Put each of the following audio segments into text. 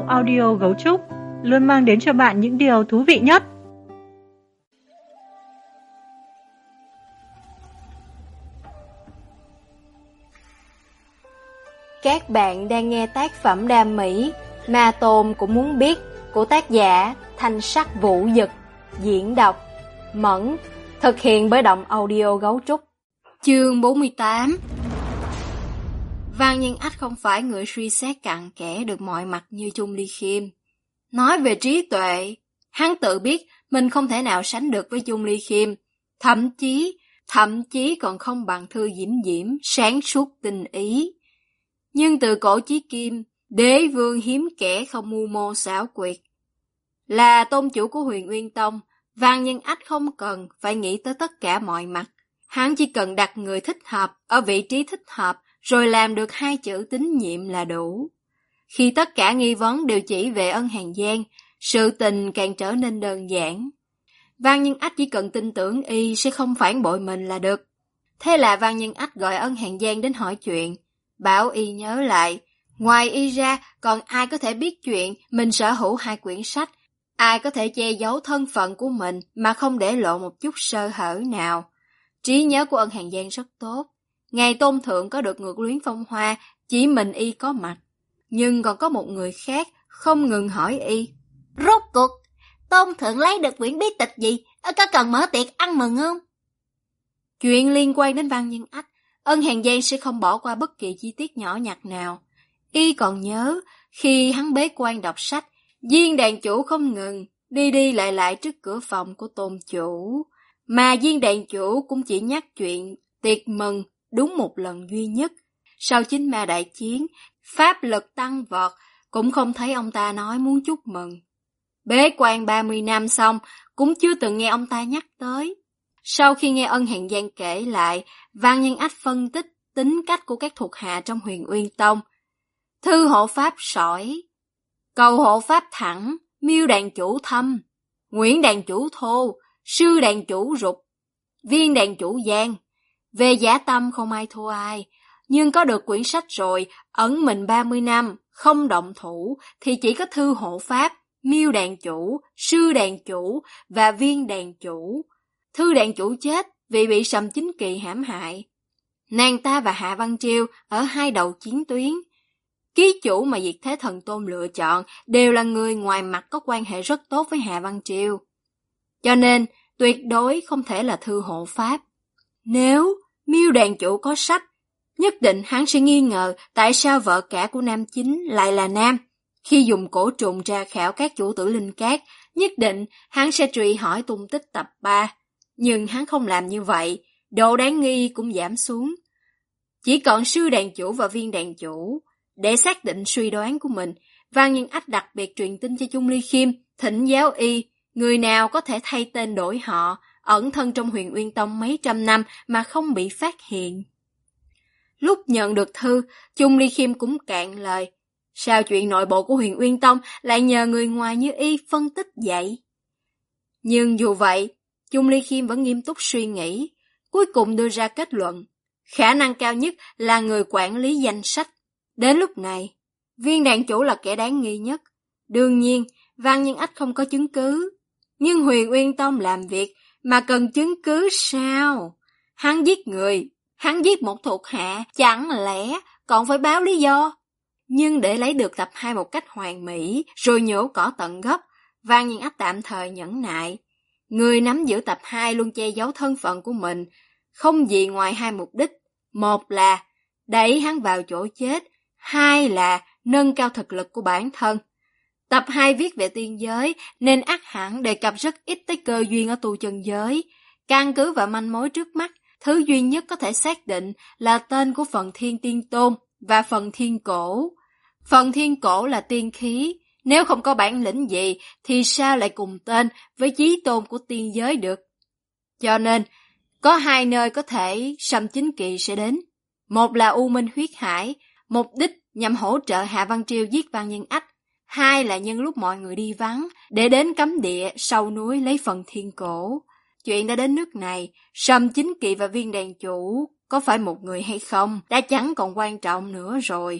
audio Gấu Trúc luôn mang đến cho bạn những điều thú vị nhất. Các bạn đang nghe tác phẩm đam mỹ Ma Tôn Cũng Muốn Biết của tác giả Thanh Sắc Vũ Dực, diễn đọc Mẫn, thực hiện bởi Động Audio Gấu Trúc. Chương 48. Văn Nhân Ách không phải người suy xét cặn kẽ được mọi mặt như Chung Ly Khiêm. Nói về trí tuệ, hắn tự biết mình không thể nào sánh được với Chung Ly Khiêm, thậm chí còn không bằng Thư Diễm Diễm sáng suốt tinh ý. Nhưng từ cổ chí kim, đế vương hiếm kẻ không mưu mô xảo quyệt. Là tôn chủ của Huyền Uyên Tông, Văn Nhân Ách không cần phải nghĩ tới tất cả mọi mặt. Hắn chỉ cần đặt người thích hợp ở vị trí thích hợp rồi làm được 2 chữ tín nhiệm là đủ. Khi tất cả nghi vấn đều chỉ về Ân Hàn Giang, sự tình càng trở nên đơn giản. Văn Nhân Ách chỉ cần tin tưởng y sẽ không phản bội mình là được. Thế là Văn Nhân Ách gọi Ân Hàn Giang đến hỏi chuyện, bảo y nhớ lại, ngoài y ra còn ai có thể biết chuyện mình sở hữu 2 quyển sách, ai có thể che giấu thân phận của mình mà không để lộ một chút sơ hở nào. Trí nhớ của Ân Hàn Giang rất tốt. Ngày Tôn Thượng có được Ngược Luyến Phong Hoa, chỉ mình y có mặt. Nhưng còn có một người khác không ngừng hỏi y, rốt cuộc Tôn Thượng lấy được quyển bí tịch gì, có cần mở tiệc ăn mừng không? Chuyện liên quan đến Văn Nhân Ách, Ân Hàn Giang sẽ không bỏ qua bất kỳ chi tiết nhỏ nhặt nào. Y còn nhớ, khi hắn bế quan đọc sách, Viên đàn chủ không ngừng đi lại trước cửa phòng của tôn chủ. Mà Viên đàn chủ cũng chỉ nhắc chuyện tiệc mừng đúng một lần duy nhất. Sau Chính Ma đại chiến, pháp lực tăng vọt, cũng không thấy ông ta nói muốn chúc mừng. Bế quan 30 năm xong, cũng chưa từng nghe ông ta nhắc tới. Sau khi nghe Ân Hàn Giang kể lại, Văn Nhân Ách phân tích tính cách của các thuộc hạ trong Huyền Uyên Tông. Thư hộ pháp sỏi, cầu hộ pháp thẳng, Miêu đàn chủ thâm, Nguyễn đàn chủ thô, Sư đàn chủ rụt, Viên đàn chủ giang. Về giả tâm không ai thua ai, nhưng có được quyển sách rồi, ẩn mình 30 năm, không động thủ, thì chỉ có Thư hộ pháp, Miêu đàn chủ, Sư đàn chủ và Viên đàn chủ. Thư đàn chủ chết vì bị Sầm Chính Kỳ hãm hại. Nàng ta và Hạ Văn Triều ở 2 đầu chiến tuyến. Ký chủ mà Diệt Thế Thần Tôn lựa chọn đều là người ngoài mặt có quan hệ rất tốt với Hạ Văn Triều. Cho nên, tuyệt đối không thể là Thư hộ pháp. Nếu Miêu đàn chủ có sách, nhất định hắn sẽ nghi ngờ tại sao vợ cả của nam chính lại là nam. Khi dùng cổ trùng tra khảo các chủ tử linh cát, nhất định hắn sẽ truy hỏi tung tích tập 3. Nhưng hắn không làm như vậy, độ đáng nghi cũng giảm xuống. Chỉ còn Sư đàn chủ và Viên đàn chủ. Để xác định suy đoán của mình, Văn Nhân Ách đặc biệt truyền tin cho Chung Ly Khiêm, thỉnh giáo y, người nào có thể thay tên đổi họ, ẩn thân trong Huyền Uyên Tông mấy trăm năm mà không bị phát hiện. Lúc nhận được thư, Chung Ly Khiêm cũng cạn lời. Sao chuyện nội bộ của Huyền Uyên Tông lại nhờ người ngoài như y phân tích vậy? Nhưng dù vậy, Chung Ly Khiêm vẫn nghiêm túc suy nghĩ, cuối cùng đưa ra kết luận. Khả năng cao nhất là người quản lý danh sách. Đến lúc này, Viên đàn chủ là kẻ đáng nghi nhất. Đương nhiên, Văn Nhân Ách không có chứng cứ. Nhưng Huyền Uyên Tông làm việc mà cần chứng cứ sao? Hắn giết người, hắn giết một thuộc hạ, chẳng lẽ còn phải báo lý do? Nhưng để lấy được tập 2 một cách hoàn mỹ, rồi nhổ cỏ tận gốc, Văn Nhân Ách tạm thời nhẫn nại. Người nắm giữ tập 2 luôn che giấu thân phận của mình, không gì ngoài 2 mục đích. Một là đẩy hắn vào chỗ chết, 2 là nâng cao thực lực của bản thân. Tập 2 viết về tiên giới, nên ắt hẳn đề cập rất ít tới cơ duyên ở tu chân giới. Căn cứ vào manh mối trước mắt, thứ duy nhất có thể xác định là tên của Phần Thiên Tiên Tôn và Phần Thiên Cổ. Phần Thiên Cổ là tiên khí, nếu không có bản lĩnh gì thì sao lại cùng tên với chí tôn của tiên giới được. Cho nên, có 2 nơi có thể Sầm Chính Kỳ sẽ đến. Một là U Minh Huyết Hải, mục đích nhằm hỗ trợ Hạ Văn Triều giết Văn Nhân Ách. 2 là nhân lúc mọi người đi vắng, để đến cấm địa sau núi lấy Phần Thiên Cổ. Chuyện đã đến nước này, Sầm Chính Kỳ và Viên đàn chủ có phải một người hay không đã chẳng còn quan trọng nữa rồi.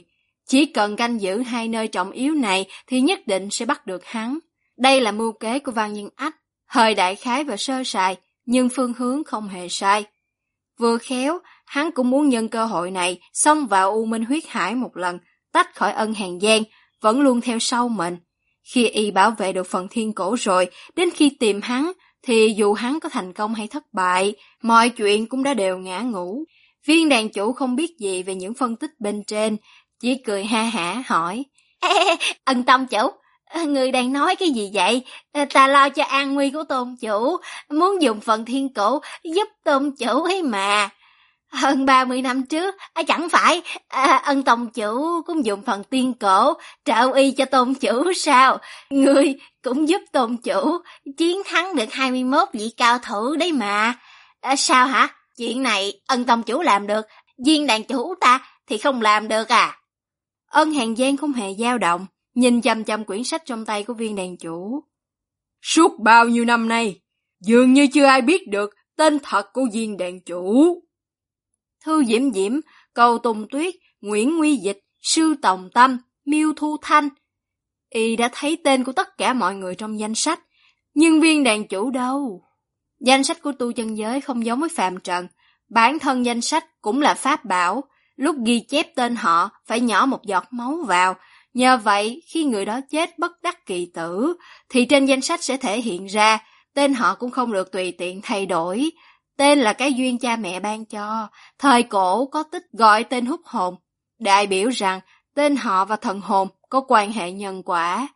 Chỉ cần canh giữ hai nơi trọng yếu này thì nhất định sẽ bắt được hắn. Đây là mưu kế của Văn Nhân Ách, hơi đại khái và sơ sài, nhưng phương hướng không hề sai. Vừa khéo, hắn cũng muốn nhân cơ hội này xông vào U Minh huyết hải một lần, tách khỏi Ân Hàn Giang, vẫn luôn theo sau mình. Khi y bảo vệ được phần thiên cổ rồi, đến khi tìm hắn, thì dù hắn có thành công hay thất bại, mọi chuyện cũng đã đều ngã ngũ. Viên đàn chủ không biết gì về những phân tích bên trên, chỉ cười ha hả hỏi: Ân tông chủ, người đang nói cái gì vậy? Ta lo cho an nguy của tôn chủ, muốn dùng phần thiên cổ giúp tôn chủ ấy mà. Hơn 30 năm trước, chẳng phải Ân tông chủ cũng dùng phần tiên cổ trợ uy cho tôn chủ sao? Người cũng giúp tôn chủ chiến thắng được 21 vị cao thủ đấy mà. Sao hả? Chuyện này Ân tông chủ làm được, viên đàn chủ ta thì không làm được à? Ân Hàn Giang không hề dao động, nhìn chằm chằm quyển sách trong tay của viên đàn chủ. Suốt bao nhiêu năm nay, dường như chưa ai biết được tên thật của viên đàn chủ. Thư Diễm Diễm, Cầu Tùng Tuyết, Nguyễn Nguy Dịch, Sư Tòng Tâm, Miêu Thu Thanh. Y đã thấy tên của tất cả mọi người trong danh sách, nhưng viên đàn chủ đâu? Danh sách của tu chân giới không giống với phàm trần, bản thân danh sách cũng là pháp bảo, lúc ghi chép tên họ phải nhỏ một giọt máu vào, nhờ vậy khi người đó chết bất đắc kỳ tử, thì trên danh sách sẽ thể hiện ra, tên họ cũng không được tùy tiện thay đổi. Tên là cái duyên cha mẹ ban cho, thời cổ có tích gọi tên hút hồn, đại biểu rằng tên họ và thần hồn có quan hệ nhân quả.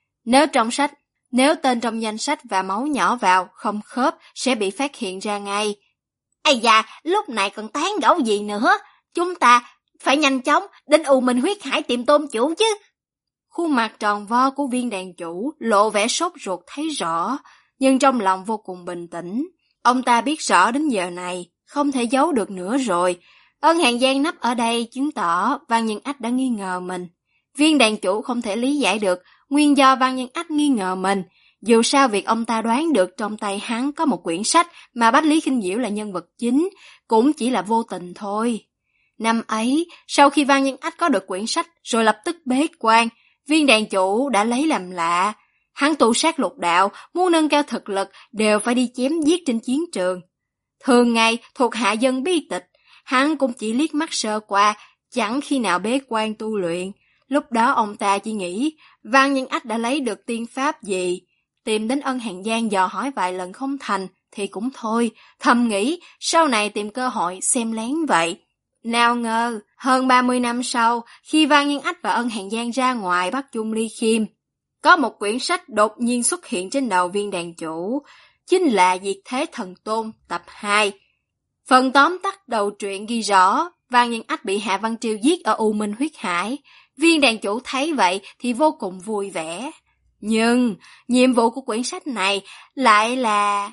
Nếu tên trong danh sách và máu nhỏ vào không khớp sẽ bị phát hiện ra ngay. Ây da, lúc này còn tán gẫu gì nữa, chúng ta phải nhanh chóng đến U Minh huyết hải tìm tôn chủ chứ. Khuôn mặt tròn vo của viên đàn chủ lộ vẻ sốt ruột thấy rõ, nhưng trong lòng vô cùng bình tĩnh. Ông ta biết rõ đến giờ này, không thể giấu được nữa rồi. Ân Hàn Giang nấp ở đây chứng tỏ Văn Nhân Ách đã nghi ngờ mình. Viên đàn chủ không thể lý giải được nguyên do Văn Nhân Ách nghi ngờ mình. Dù sao việc ông ta đoán được trong tay hắn có một quyển sách mà Bách Lý Khinh Diễu là nhân vật chính, cũng chỉ là vô tình thôi. Năm ấy, sau khi Văn Nhân Ách có được quyển sách rồi lập tức bế quan, viên đàn chủ đã lấy làm lạ. Hắn tu sát lục đạo, muốn nâng cao thực lực đều phải đi chém giết trên chiến trường. Thường ngày thuộc hạ dân bi tịch, hắn cũng chỉ liếc mắt sơ qua, chẳng khi nào bế quan tu luyện. Lúc đó ông ta chỉ nghĩ Văn Nhân Ách đã lấy được tiên pháp gì, tìm đến Ân Hàn Giang dò hỏi vài lần không thành thì cũng thôi, thầm nghĩ sau này tìm cơ hội xem lén vậy. Nào ngờ, hơn 30 năm sau, khi Văn Nhân Ách và Ân Hàn Giang ra ngoài bắt chung ly khiêm, có một quyển sách đột nhiên xuất hiện trên đầu viên đàn chủ, chính là Diệt Thế Thần Tôn tập 2. Phần tóm tắt đầu truyện ghi rõ, Văn Nhân Ách bị Hạ Văn Triều giết ở U Minh huyết hải. Viên đàn chủ thấy vậy thì vô cùng vui vẻ. Nhưng, nhiệm vụ của quyển sách này lại là...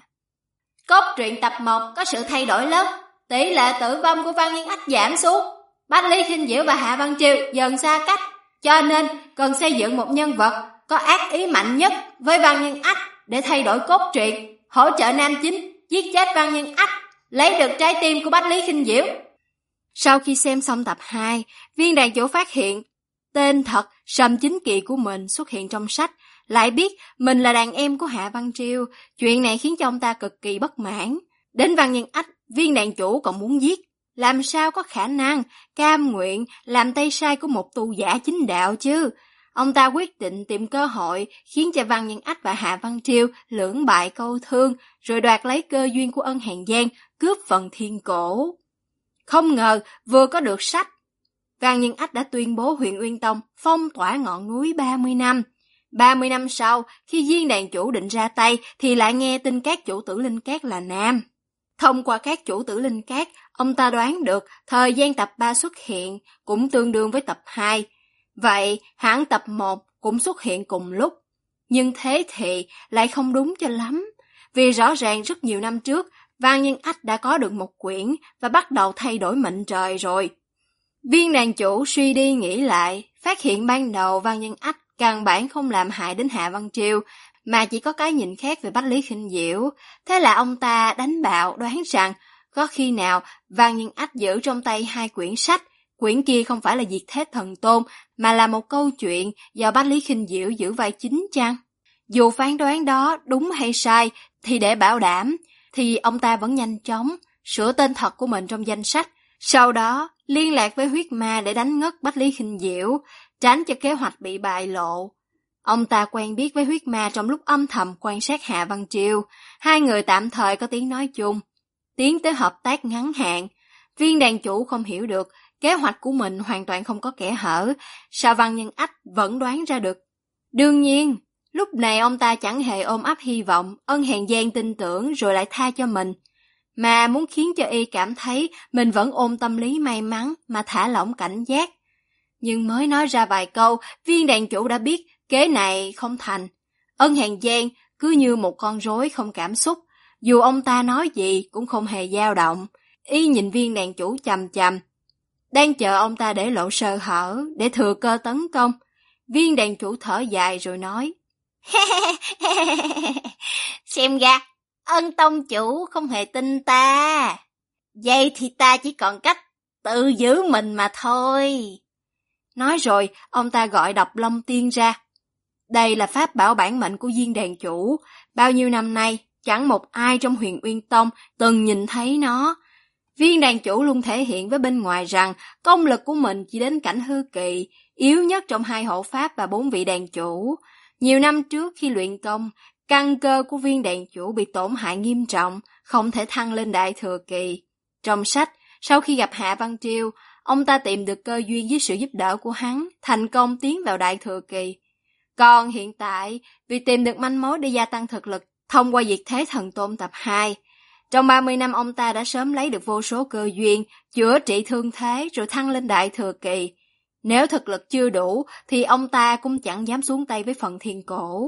Cốt truyện tập 1 có sự thay đổi lớn, tỷ lệ tử vong của Văn Nhân Ách giảm xuống. Bách Lý Khinh Diễu và Hạ Văn Triều dần xa cách, cho nên cần xây dựng một nhân vật có ác ý mạnh nhất với Văn Nhân Ách để thay đổi cốt truyện, hỗ trợ nam chính, giết chết Văn Nhân Ách, lấy được trái tim của Bách Lý Khinh Diễu. Sau khi xem xong tập 2, viên đàn chủ phát hiện tên thật Sầm Chính Kỳ của mình xuất hiện trong sách, lại biết mình là đàn em của Hạ Văn Triều. Chuyện này khiến cho ông ta cực kỳ bất mãn. Đến Văn Nhân Ách, viên đàn chủ còn muốn giết. Làm sao có khả năng cam nguyện làm tay sai của một tu giả chính đạo chứ? Ông ta quyết định tìm cơ hội khiến cho Văn Nhân Ách và Hạ Văn Triều lưỡng bại câu thương, rồi đoạt lấy cơ duyên của Ân Hàn Giang, cướp phần thiên cổ. Không ngờ vừa có được sách, Văn Nhân Ách đã tuyên bố Huyền Uyên Tông phong tỏa ngọn núi 30 năm. 30 năm sau, khi viên đàn chủ định ra tay thì lại nghe tin các chủ tử Linh Cát là nam. Thông qua các chủ tử Linh Cát, ông ta đoán được thời gian tập 3 xuất hiện cũng tương đương với tập 2. Vậy hẳn tập 1 cũng xuất hiện cùng lúc. Nhưng thế thì lại không đúng cho lắm, vì rõ ràng rất nhiều năm trước, Văn Nhân Ách đã có được một quyển và bắt đầu thay đổi mệnh trời rồi. Viên đàn chủ suy đi nghĩ lại, phát hiện ban đầu Văn Nhân Ách căn bản không làm hại đến Hạ Văn Triều, mà chỉ có cái nhìn khác về Bách Lý Khinh Diễu. Thế là ông ta đánh bạo đoán rằng có khi nào Văn Nhân Ách giữ trong tay hai quyển sách, Quyển kia không phải là Diệt Thế Thần Tôn, mà là một câu chuyện do Bách Lý Khinh Diệu giữ vai chính chăng? Dù phán đoán đó đúng hay sai, thì để bảo đảm, thì ông ta vẫn nhanh chóng sửa tên thật của mình trong danh sách, sau đó liên lạc với huyết ma để đánh ngất Bách Lý Khinh Diệu, tránh cho kế hoạch bị bại lộ. Ông ta quen biết với huyết ma trong lúc âm thầm quan sát Hạ Văn Triều, hai người tạm thời có tiếng nói chung, tiến tới hợp tác ngắn hạn. Viên đàn chủ không hiểu được, kế hoạch của mình hoàn toàn không có kẽ hở, sao Văn Nhân Ách vẫn đoán ra được. Đương nhiên, lúc này ông ta chẳng hề ôm ấp hy vọng Ân Hàn Giang tin tưởng rồi lại tha cho mình, mà muốn khiến cho y cảm thấy mình vẫn ôm tâm lý may mắn mà thả lỏng cảnh giác. Nhưng mới nói ra vài câu, viên đàn chủ đã biết kế này không thành. Ân Hàn Giang cứ như một con rối không cảm xúc, dù ông ta nói gì cũng không hề dao động. Y nhìn viên đàn chủ chằm chằm, đang chờ ông ta để lộ sơ hở để thừa cơ tấn công. Viên đàn chủ thở dài rồi nói: Xem ra Ân tông chủ không hề tin ta. Vậy thì ta chỉ còn cách tự giữ mình mà thôi. Nói rồi, ông ta gọi Độc Long Tiên ra. Đây là pháp bảo bản mệnh của viên đàn chủ. Bao nhiêu năm nay, chẳng một ai trong Huyền Uyên Tông từng nhìn thấy nó. Viên đàn chủ luôn thể hiện với bên ngoài rằng công lực của mình chỉ đến cảnh hư kỳ, yếu nhất trong hai hộ pháp và 4 vị đàn chủ. Nhiều năm trước khi luyện công, căn cơ của viên đàn chủ bị tổn hại nghiêm trọng, không thể thăng lên đại thừa kỳ. Trong sách, sau khi gặp Hạ Văn Triều, ông ta tìm được cơ duyên với sự giúp đỡ của hắn, thành công tiến vào đại thừa kỳ. Còn hiện tại, vì tìm được manh mối để gia tăng thực lực thông qua Diệt Thế Thần Tôn tập 2, trong 30 năm ông ta đã sớm lấy được vô số cơ duyên, chữa trị thương thế rồi thăng lên đại thừa kỳ. Nếu thực lực chưa đủ thì ông ta cũng chẳng dám xuống tay với Phần Thiên Cổ.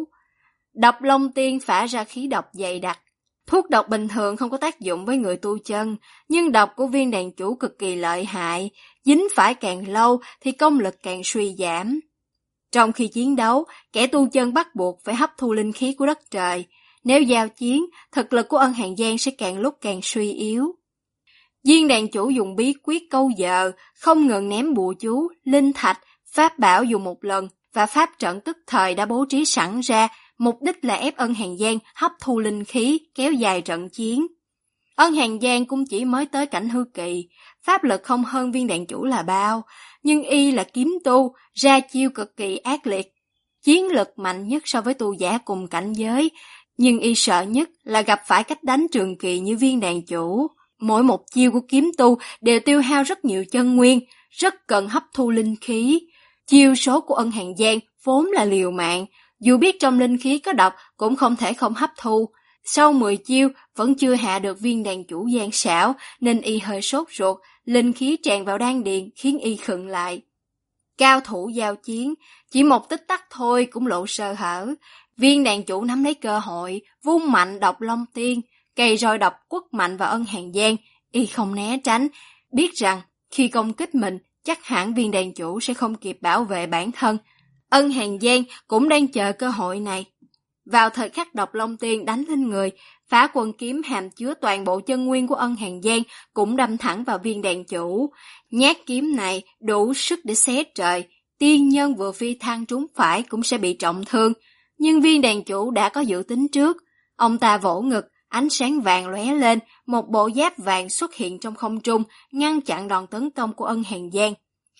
Độc Long Tiên phả ra khí độc dày đặc. Thuốc độc bình thường không có tác dụng với người tu chân, nhưng độc của viên đàn chủ cực kỳ lợi hại, dính phải càng lâu thì công lực càng suy giảm. Trong khi chiến đấu, kẻ tu chân bắt buộc phải hấp thu linh khí của đất trời. Nếu giao chiến, thực lực của Ân Hàn Giang sẽ càng lúc càng suy yếu. Viên đàn chủ dùng bí quyết câu giờ, không ngừng ném bùa chú, linh thạch, pháp bảo dùng một lần và pháp trận tức thời đã bố trí sẵn ra, mục đích là ép Ân Hàn Giang hấp thu linh khí, kéo dài trận chiến. Ân Hàn Giang cũng chỉ mới tới cảnh hư kỳ, pháp lực không hơn viên đàn chủ là bao, nhưng y là kiếm tu, ra chiêu cực kỳ ác liệt, chiến lực mạnh nhất so với tu giả cùng cảnh giới, nhưng y sợ nhất là gặp phải cách đánh trường kỳ như viên đàn chủ. Mỗi một chiêu của kiếm tu đều tiêu hao rất nhiều chân nguyên, rất cần hấp thu linh khí. Chiêu số của Ân Hàn Giang vốn là liều mạng, dù biết trong linh khí có độc cũng không thể không hấp thu. Sau 10 chiêu vẫn chưa hạ được viên đàn chủ gian xảo nên y hơi sốt ruột, linh khí tràn vào đan điền khiến y khựng lại. Cao thủ giao chiến, chỉ một tích tắc thôi cũng lộ sơ hở. Viên đàn chủ nắm lấy cơ hội, vung mạnh Độc Long Tiên, cây roi độc quất mạnh vào Ân Hàn Giang. Y không né tránh, biết rằng khi công kích mình, chắc hẳn viên đàn chủ sẽ không kịp bảo vệ bản thân. Ân Hàn Giang cũng đang chờ cơ hội này. Vào thời khắc Độc Long Tiên đánh lên người, Phá Quân kiếm hàm chứa toàn bộ chân nguyên của Ân Hàn Giang cũng đâm thẳng vào viên đàn chủ. Nhát kiếm này đủ sức để xé trời, tiên nhân vừa phi thăng trúng phải cũng sẽ bị trọng thương. Nhưng viên đàn chủ đã có dự tính trước. Ông ta vỗ ngực, ánh sáng vàng lóe lên, một bộ giáp vàng xuất hiện trong không trung, ngăn chặn đòn tấn công của Ân Hàn Giang.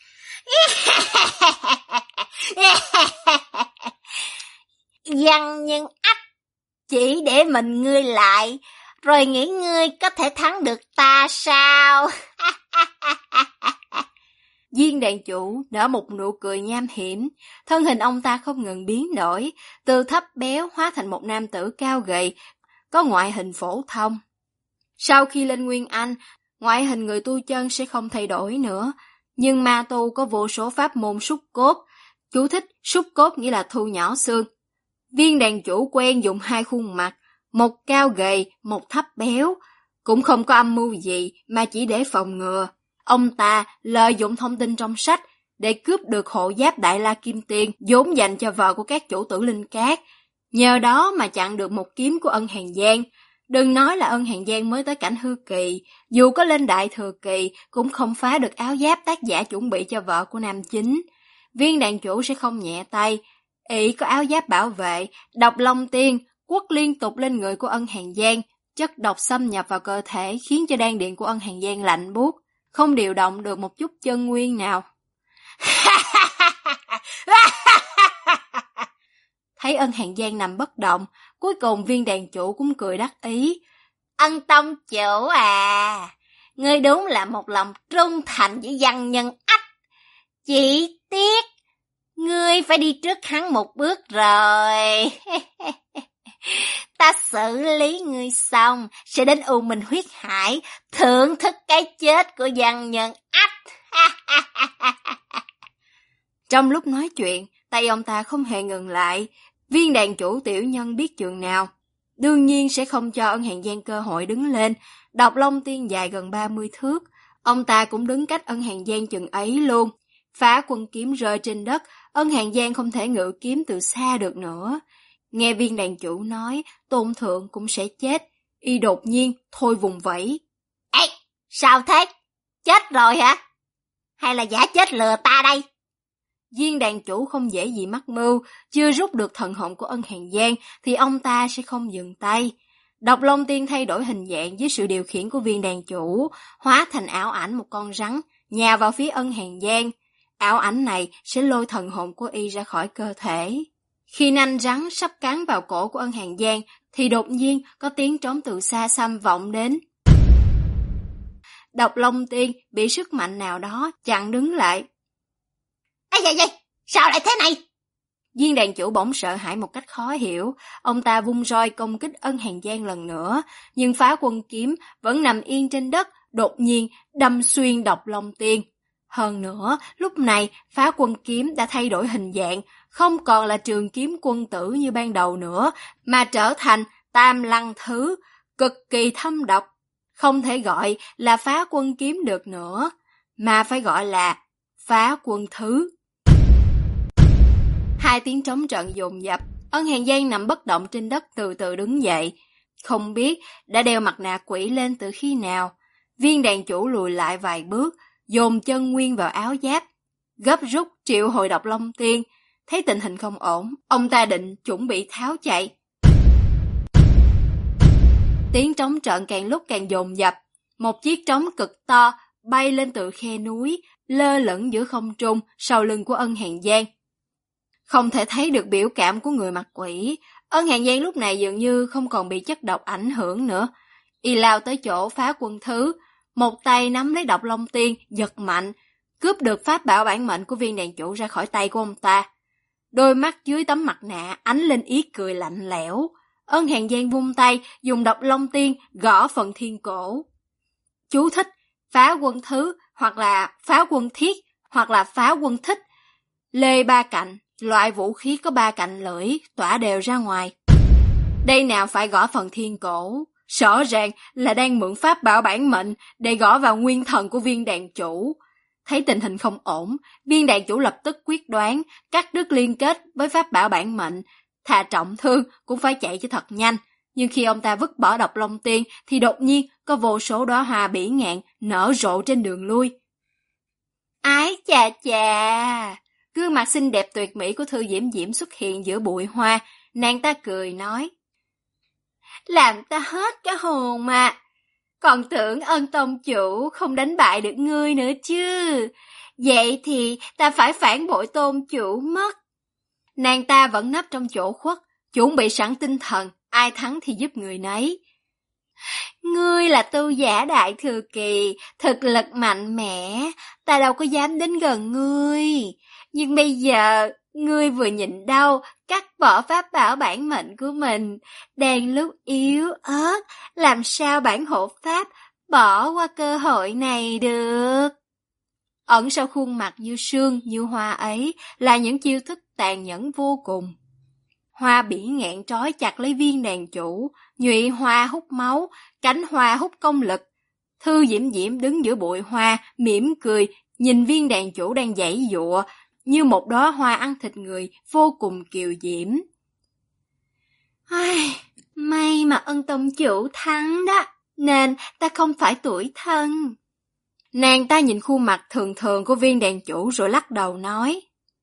Văn Nhân Ách, chỉ để mình ngươi lại, rồi nghĩ ngươi có thể thắng được ta sao? Viên đàn chủ nở một nụ cười nham hiểm, thân hình ông ta không ngừng biến đổi, từ thấp béo hóa thành một nam tử cao gầy, có ngoại hình phổ thông. Sau khi lên Nguyên Anh, ngoại hình người tu chân sẽ không thay đổi nữa, nhưng ma tu có vô số pháp môn xúc cốt. Chú thích xúc cốt nghĩa là thu nhỏ xương. Viên đàn chủ quen dùng hai khuôn mặt, một cao gầy, một thấp béo, cũng không có âm mưu gì mà chỉ để phòng ngừa. Ông ta lợi dụng thông tin trong sách để cướp được hộ giáp Đại La Kim Tiên vốn dành cho vợ của các chủ tử Linh Cát, nhờ đó mà chặn được một kiếm của Ân Hàn Giang. Đừng nói là Ân Hàn Giang mới tới cảnh hư kỳ, dù có lên đại thừa kỳ cũng không phá được áo giáp tác giả chuẩn bị cho vợ của nam chính. Viên đàn chủ sẽ không nhẹ tay, ỷ có áo giáp bảo vệ, độc long tiên quất liên tục lên người của Ân Hàn Giang, chất độc xâm nhập vào cơ thể khiến cho đan điện của Ân Hàn Giang lạnh buốt, không điều động được một chút chân nguyên nào. Thấy Ân Hàn Giang nằm bất động, cuối cùng viên đàn chủ cũng cười đắc ý. Ân tông chủ à, ngươi đúng là một lòng trung thành với văn nhân ách. Chỉ tiếc, ngươi phải đi trước hắn một bước rồi. Ta xử lý ngươi xong, sẽ đến U Minh huyết hải, thưởng thức cái chết của văn nhân ách. Trong lúc nói chuyện, tay ông ta không hề ngừng lại. Viên đàn chủ tiểu nhân biết chừng nào, đương nhiên sẽ không cho Ân Hàn Giang cơ hội đứng lên. Độc long tiên dài gần 30 thước, ông ta cũng đứng cách Ân Hàn Giang chừng ấy luôn. Phá quân kiếm rơi trên đất, Ân Hàn Giang không thể ngự kiếm từ xa được nữa. Nghe viên đàn chủ nói Tôn thượng cũng sẽ chết, y đột nhiên thôi vùng vẫy. Ê, sao thế? Chết rồi hả? Hay là giả chết lừa ta đây? Viên đàn chủ không dễ gì mắc mưu, chưa rút được thần hồn của Ân Hàn Giang thì ông ta sẽ không dừng tay. Độc long tiên thay đổi hình dạng dưới sự điều khiển của viên đàn chủ, hóa thành ảo ảnh một con rắn, nhào vào phía Ân Hàn Giang. Ảo ảnh này sẽ lôi thần hồn của y ra khỏi cơ thể. Khi nanh rắn sắp cắn vào cổ của Ân Hàn Giang thì đột nhiên có tiếng trống từ xa xăm vọng đến. Độc long tiên bị sức mạnh nào đó chặn đứng lại. Ê gì? Sao lại thế này? Viên đàn chủ bỗng sợ hãi một cách khó hiểu. Ông ta vung roi công kích Ân Hàn Giang lần nữa, nhưng phá quân kiếm vẫn nằm yên trên đất, đột nhiên đâm xuyên độc long tiên. Hơn nữa, lúc này phá quân kiếm đã thay đổi hình dạng, không còn là trường kiếm quân tử như ban đầu nữa, mà trở thành tam lăng thứ, cực kỳ thâm độc. Không thể gọi là phá quân kiếm được nữa, mà phải gọi là phá quân thứ. Hai tiếng trống trận dồn dập, Ân Hàn Giang nằm bất động trên đất từ từ đứng dậy. Không biết đã đeo mặt nạ quỷ lên từ khi nào. Viên đàn chủ lùi lại vài bước, dồn chân nguyên vào áo giáp, gấp rút triệu hồi độc long tiên. Thấy tình hình không ổn, ông ta định chuẩn bị tháo chạy. Tiếng trống trận càng lúc càng dồn dập, một chiếc trống cực to bay lên từ khe núi, lơ lửng giữa không trung sau lưng của Ân Hàn Giang. Không thể thấy được biểu cảm của người mặt quỷ, Ân Hàn Giang lúc này dường như không còn bị chất độc ảnh hưởng nữa. Y lao tới chỗ phá quân thứ, một tay nắm lấy độc long tiên, giật mạnh, cướp được pháp bảo bản mệnh của viên đàn chủ ra khỏi tay của ông ta. Đôi mắt dưới tấm mặt nạ ánh lên ý cười lạnh lẽo. Ân Hàn Giang vung tay, dùng độc long tiên gõ phần thiên cổ. Chú thích: phá quân thứ, hoặc là phá quân thiết, hoặc là phá quân thích. Lê ba cạnh, loại vũ khí có 3 cạnh lưỡi, tỏa đều ra ngoài. Đây nào phải gõ phần thiên cổ, rõ ràng là đang mượn pháp bảo bản mệnh để gõ vào nguyên thần của viên đàn chủ. Thấy tình hình không ổn, viên đàn chủ lập tức quyết đoán, cắt đứt liên kết với pháp bảo bản mệnh, thà trọng thương cũng phải chạy cho thật nhanh. Nhưng khi ông ta vứt bỏ độc long tiên thì đột nhiên có vô số đóa hoa bỉ ngạn nở rộ trên đường lui. Ái chà chà! Gương mặt xinh đẹp tuyệt mỹ của Thư Diễm Diễm xuất hiện giữa bụi hoa, nàng ta cười nói: làm ta hết cả hồn mà, còn tưởng Ân tông chủ không đánh bại được ngươi nữa chứ, vậy thì ta phải phản bội tôn chủ mất. Nàng ta vẫn nấp trong chỗ khuất, chuẩn bị sẵn tinh thần, ai thắng thì giúp người nấy. Ngươi là tu giả đại thừa kỳ, thực lực mạnh mẽ, ta đâu có dám đến gần ngươi. Nhưng bây giờ, ngươi vừa nhịn đau, cắt bỏ pháp bảo bản mệnh của mình, đang lúc yếu ớt, làm sao bản hộ pháp bỏ qua cơ hội này được. Ẩn sau khuôn mặt như sương, như hoa ấy là những chiêu thức tàn nhẫn vô cùng. Hoa bỉ ngạn trói chặt lấy viên đàn chủ, nhụy hoa hút máu, cánh hoa hút công lực. Thư Diễm Diễm đứng giữa bụi hoa, mỉm cười, nhìn viên đàn chủ đang giãy giụa, như một đóa hoa ăn thịt người, vô cùng kiều diễm. May mà ân tông chủ thắng đó, nên ta không phải tủi thân. Nàng ta nhìn khuôn mặt thường thường của viên đàn chủ rồi lắc đầu nói.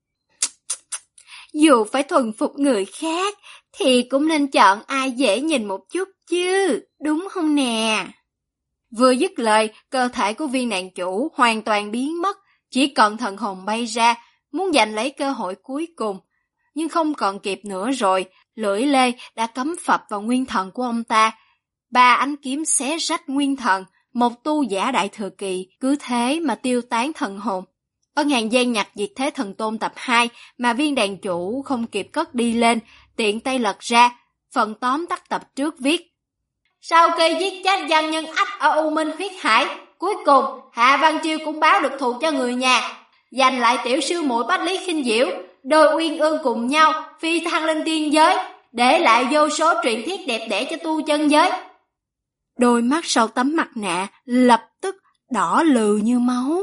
Dù phải thuần phục người khác, thì cũng nên chọn ai dễ nhìn một chút chứ, đúng không nè? Vừa dứt lời, cơ thể của viên đàn chủ hoàn toàn biến mất, chỉ còn thần hồn bay ra, muốn giành lấy cơ hội cuối cùng. Nhưng không còn kịp nữa rồi, lưỡi lê đã cắm phập vào nguyên thần của ông ta. 3 ánh kiếm xé rách nguyên thần, một tu giả đại thừa kỳ cứ thế mà tiêu tán thần hồn. Ân Hàn Giang nhặt Diệt Thế Thần Tôn tập 2 mà viên đàn chủ không kịp cất đi lên, tiện tay lật ra, phần tóm tắt tập trước viết. Sau khi giết chết văn nhân Ách ở U Minh Huyết Hải, cuối cùng Hạ Văn Chiêu cũng báo được thù cho người nhà, giành lại tiểu sư muội Bách Lý Khinh Diễu, đôi uyên ương cùng nhau phi thăng lên tiên giới, để lại vô số truyện thiết đẹp đẽ cho tu chân giới. Đôi mắt sau tấm mặt nạ lập tức đỏ lừ như máu.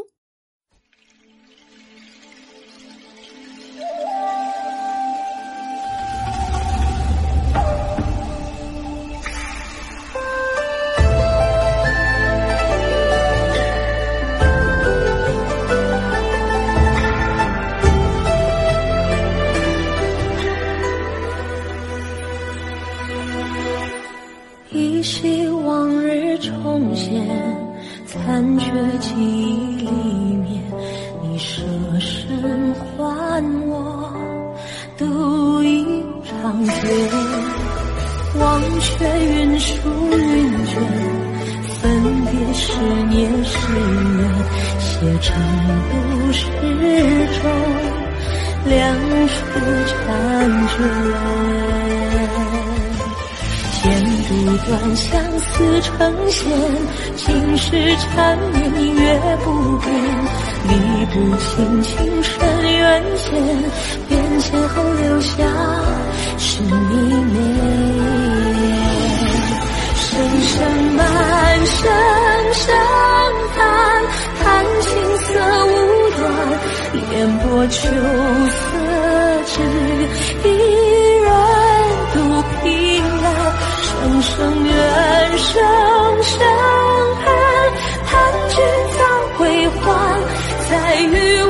依稀往日重现，残缺记忆里面，你舍身还我度一场劫。忘却云舒云卷，分别是年是月，写成故事中两处缠卷。剪不断相思成线，情是缠绵月不变，理不清情深缘浅，变迁后留下是迷恋。深深满深深叹，叹青涩无端，烟波秋色只一人独凭栏。生生缘，生生恨，叹君早归还，在与